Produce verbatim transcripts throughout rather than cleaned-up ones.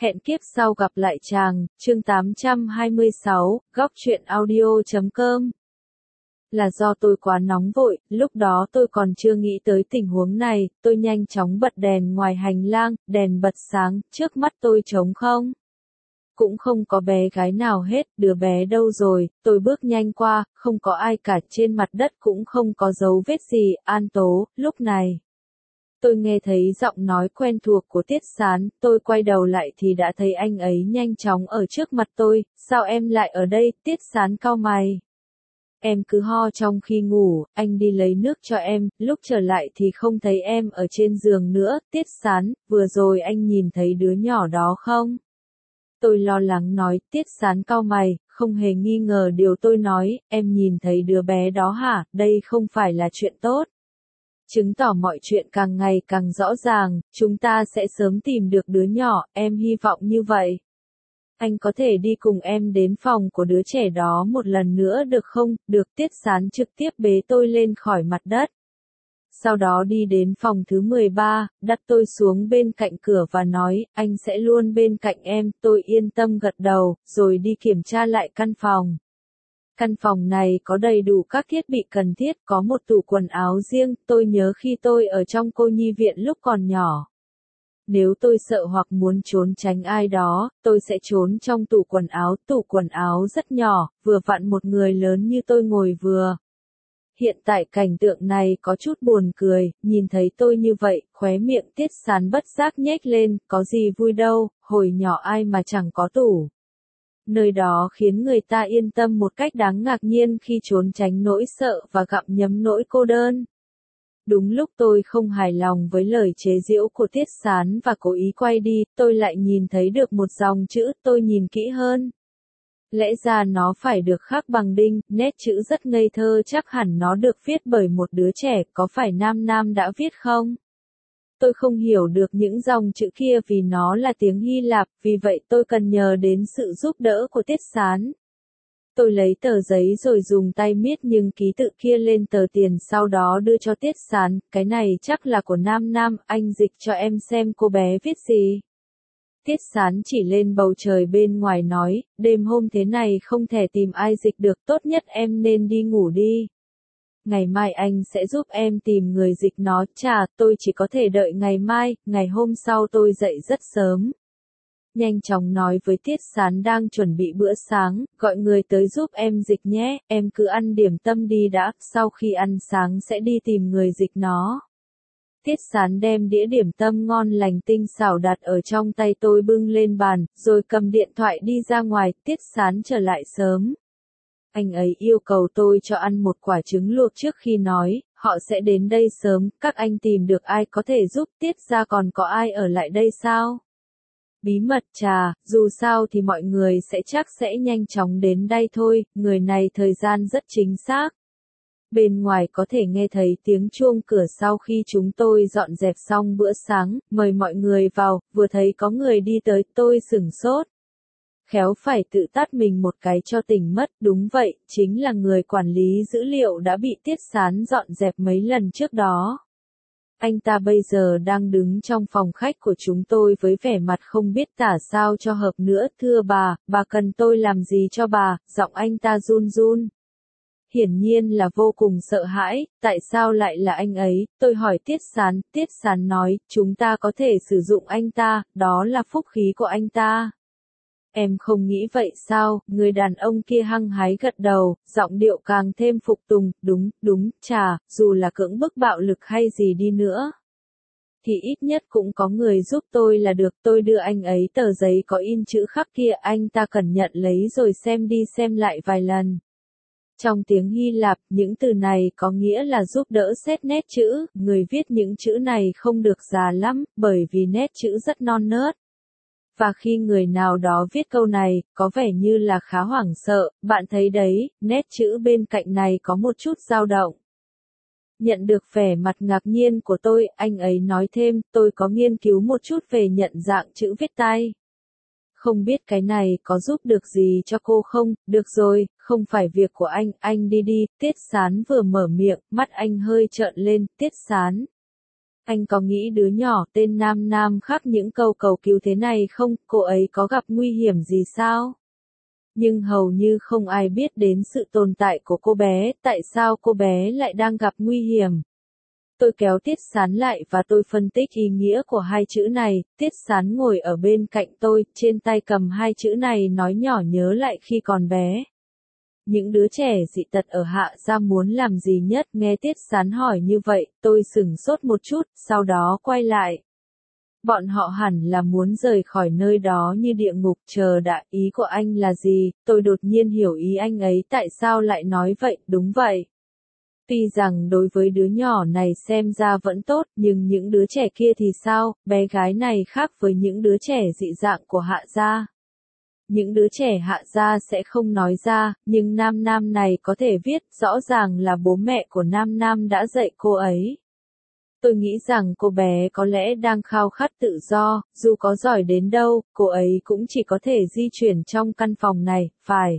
Hẹn kiếp sau gặp lại chàng, chương tám trăm hai mươi sáu, góc truyện audio chấm com. Là do tôi quá nóng vội, lúc đó tôi còn chưa nghĩ tới tình huống này, tôi nhanh chóng bật đèn ngoài hành lang, đèn bật sáng, trước mắt tôi trống không. Cũng không có bé gái nào hết, đứa bé đâu rồi, tôi bước nhanh qua, không có ai cả, trên mặt đất cũng không có dấu vết gì, An Tố, lúc này. Tôi nghe thấy giọng nói quen thuộc của Tiết Sán, tôi quay đầu lại thì đã thấy anh ấy nhanh chóng ở trước mặt tôi, sao em lại ở đây, Tiết Sán cau mày. Em cứ ho trong khi ngủ, anh đi lấy nước cho em, lúc trở lại thì không thấy em ở trên giường nữa, Tiết Sán, vừa rồi anh nhìn thấy đứa nhỏ đó không? Tôi lo lắng nói, Tiết Sán cau mày, không hề nghi ngờ điều tôi nói, em nhìn thấy đứa bé đó hả, đây không phải là chuyện tốt. Chứng tỏ mọi chuyện càng ngày càng rõ ràng, chúng ta sẽ sớm tìm được đứa nhỏ, em hy vọng như vậy. Anh có thể đi cùng em đến phòng của đứa trẻ đó một lần nữa được không? Được, Tiết Sán trực tiếp bế tôi lên khỏi mặt đất. Sau đó đi đến phòng thứ mười ba, đặt tôi xuống bên cạnh cửa và nói, anh sẽ luôn bên cạnh em, tôi yên tâm gật đầu, rồi đi kiểm tra lại căn phòng. Căn phòng này có đầy đủ các thiết bị cần thiết, có một tủ quần áo riêng, tôi nhớ khi tôi ở trong cô nhi viện lúc còn nhỏ. Nếu tôi sợ hoặc muốn trốn tránh ai đó, tôi sẽ trốn trong tủ quần áo, tủ quần áo rất nhỏ, vừa vặn một người lớn như tôi ngồi vừa. Hiện tại cảnh tượng này có chút buồn cười, nhìn thấy tôi như vậy, khóe miệng Tiết Sán bất giác nhếch lên, có gì vui đâu, hồi nhỏ ai mà chẳng có tủ. Nơi đó khiến người ta yên tâm một cách đáng ngạc nhiên khi trốn tránh nỗi sợ và gặm nhấm nỗi cô đơn. Đúng lúc tôi không hài lòng với lời chế giễu của Tiết Sán và cố ý quay đi, tôi lại nhìn thấy được một dòng chữ, tôi nhìn kỹ hơn. Lẽ ra nó phải được khắc bằng đinh, nét chữ rất ngây thơ, chắc hẳn nó được viết bởi một đứa trẻ, có phải Nam Nam đã viết không? Tôi không hiểu được những dòng chữ kia vì nó là tiếng Hy Lạp, vì vậy tôi cần nhờ đến sự giúp đỡ của Tiết Sán. Tôi lấy tờ giấy rồi dùng tay miết những ký tự kia lên tờ tiền, sau đó đưa cho Tiết Sán, cái này chắc là của Nam Nam, anh dịch cho em xem cô bé viết gì. Tiết Sán chỉ lên bầu trời bên ngoài nói, đêm hôm thế này không thể tìm ai dịch được, tốt nhất em nên đi ngủ đi. Ngày mai anh sẽ giúp em tìm người dịch nó, chà, tôi chỉ có thể đợi ngày mai, ngày hôm sau tôi dậy rất sớm. Nhanh chóng nói với Tiết Sán đang chuẩn bị bữa sáng, gọi người tới giúp em dịch nhé, em cứ ăn điểm tâm đi đã, sau khi ăn sáng sẽ đi tìm người dịch nó. Tiết Sán đem đĩa điểm tâm ngon lành tinh xảo đặt ở trong tay tôi bưng lên bàn, rồi cầm điện thoại đi ra ngoài, Tiết Sán trở lại sớm. Anh ấy yêu cầu tôi cho ăn một quả trứng luộc trước khi nói, họ sẽ đến đây sớm, các anh tìm được ai có thể giúp, Tiết ra còn có ai ở lại đây sao? Bí mật trà, dù sao thì mọi người sẽ chắc sẽ nhanh chóng đến đây thôi, người này thời gian rất chính xác. Bên ngoài có thể nghe thấy tiếng chuông cửa sau khi chúng tôi dọn dẹp xong bữa sáng, mời mọi người vào, vừa thấy có người đi tới, tôi sửng sốt. Khéo phải tự tát mình một cái cho tỉnh mất, đúng vậy, chính là người quản lý dữ liệu đã bị Tiết Sán dọn dẹp mấy lần trước đó. Anh ta bây giờ đang đứng trong phòng khách của chúng tôi với vẻ mặt không biết tả sao cho hợp nữa, thưa bà, bà cần tôi làm gì cho bà, giọng anh ta run run. Hiển nhiên là vô cùng sợ hãi, tại sao lại là anh ấy, tôi hỏi Tiết Sán, Tiết Sán nói, chúng ta có thể sử dụng anh ta, đó là phúc khí của anh ta. Em không nghĩ vậy sao, người đàn ông kia hăng hái gật đầu, giọng điệu càng thêm phục tùng, đúng, đúng, chà, dù là cưỡng bức bạo lực hay gì đi nữa. Thì ít nhất cũng có người giúp tôi là được, tôi đưa anh ấy tờ giấy có in chữ khắc kia, anh ta cẩn nhận lấy rồi xem đi xem lại vài lần. Trong tiếng Hy Lạp, những từ này có nghĩa là giúp đỡ xét nét chữ, người viết những chữ này không được già lắm, bởi vì nét chữ rất non nớt. Và khi người nào đó viết câu này, có vẻ như là khá hoảng sợ, bạn thấy đấy, nét chữ bên cạnh này có một chút dao động. Nhận được vẻ mặt ngạc nhiên của tôi, anh ấy nói thêm, tôi có nghiên cứu một chút về nhận dạng chữ viết tay. Không biết cái này có giúp được gì cho cô không, được rồi, không phải việc của anh, anh đi đi, Tiết Sán vừa mở miệng, mắt anh hơi trợn lên, Tiết Sán. Anh có nghĩ đứa nhỏ tên Nam Nam khắc những câu cầu cứu thế này không, cô ấy có gặp nguy hiểm gì sao? Nhưng hầu như không ai biết đến sự tồn tại của cô bé, tại sao cô bé lại đang gặp nguy hiểm. Tôi kéo Tiết Sán lại và tôi phân tích ý nghĩa của hai chữ này, Tiết Sán ngồi ở bên cạnh tôi, trên tay cầm hai chữ này nói nhỏ nhớ lại khi còn bé. Những đứa trẻ dị tật ở Hạ Gia muốn làm gì nhất, nghe Tiết Sán hỏi như vậy, tôi sửng sốt một chút, sau đó quay lại. Bọn họ hẳn là muốn rời khỏi nơi đó như địa ngục, chờ đã, ý của anh là gì, tôi đột nhiên hiểu ý anh ấy tại sao lại nói vậy, đúng vậy. Tuy rằng đối với đứa nhỏ này xem ra vẫn tốt, nhưng những đứa trẻ kia thì sao, bé gái này khác với những đứa trẻ dị dạng của Hạ Gia. Những đứa trẻ Hạ Gia sẽ không nói ra, nhưng Nam Nam này có thể viết, rõ ràng là bố mẹ của Nam Nam đã dạy cô ấy. Tôi nghĩ rằng cô bé có lẽ đang khao khát tự do, dù có giỏi đến đâu, cô ấy cũng chỉ có thể di chuyển trong căn phòng này, phải.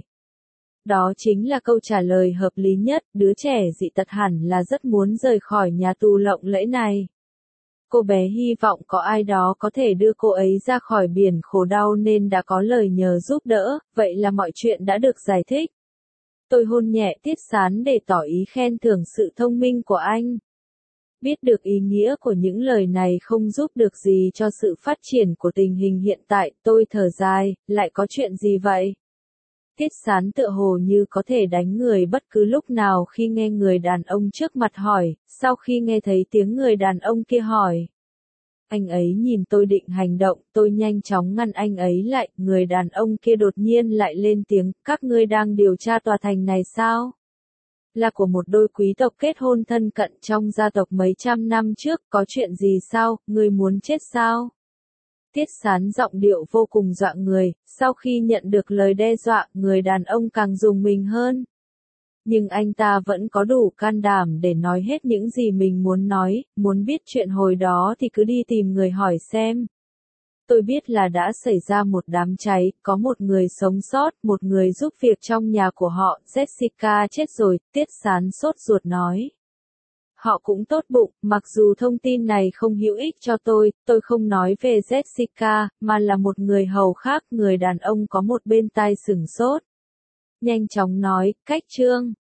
Đó chính là câu trả lời hợp lý nhất, đứa trẻ dị tật hẳn là rất muốn rời khỏi nhà tù lộng lẫy này. Cô bé hy vọng có ai đó có thể đưa cô ấy ra khỏi biển khổ đau nên đã có lời nhờ giúp đỡ, vậy là mọi chuyện đã được giải thích. Tôi hôn nhẹ Tiết Sán để tỏ ý khen thưởng sự thông minh của anh. Biết được ý nghĩa của những lời này không giúp được gì cho sự phát triển của tình hình hiện tại, tôi thở dài, lại có chuyện gì vậy? Tiết Sán tựa hồ như có thể đánh người bất cứ lúc nào khi nghe người đàn ông trước mặt hỏi, sau khi nghe thấy tiếng người đàn ông kia hỏi. Anh ấy nhìn tôi định hành động, tôi nhanh chóng ngăn anh ấy lại, người đàn ông kia đột nhiên lại lên tiếng, các ngươi đang điều tra tòa thành này sao? Là của một đôi quý tộc kết hôn thân cận trong gia tộc mấy trăm năm trước, có chuyện gì sao, ngươi muốn chết sao? Tiết Sán giọng điệu vô cùng dọa người, sau khi nhận được lời đe dọa, người đàn ông càng rùng mình hơn. Nhưng anh ta vẫn có đủ can đảm để nói hết những gì mình muốn nói, muốn biết chuyện hồi đó thì cứ đi tìm người hỏi xem. Tôi biết là đã xảy ra một đám cháy, có một người sống sót, một người giúp việc trong nhà của họ, Jessica chết rồi, Tiết Sán sốt ruột nói. Họ cũng tốt bụng, mặc dù thông tin này không hữu ích cho tôi, tôi không nói về Jessica, mà là một người hầu khác, người đàn ông có một bên tai sửng sốt. Nhanh chóng nói, cách trương.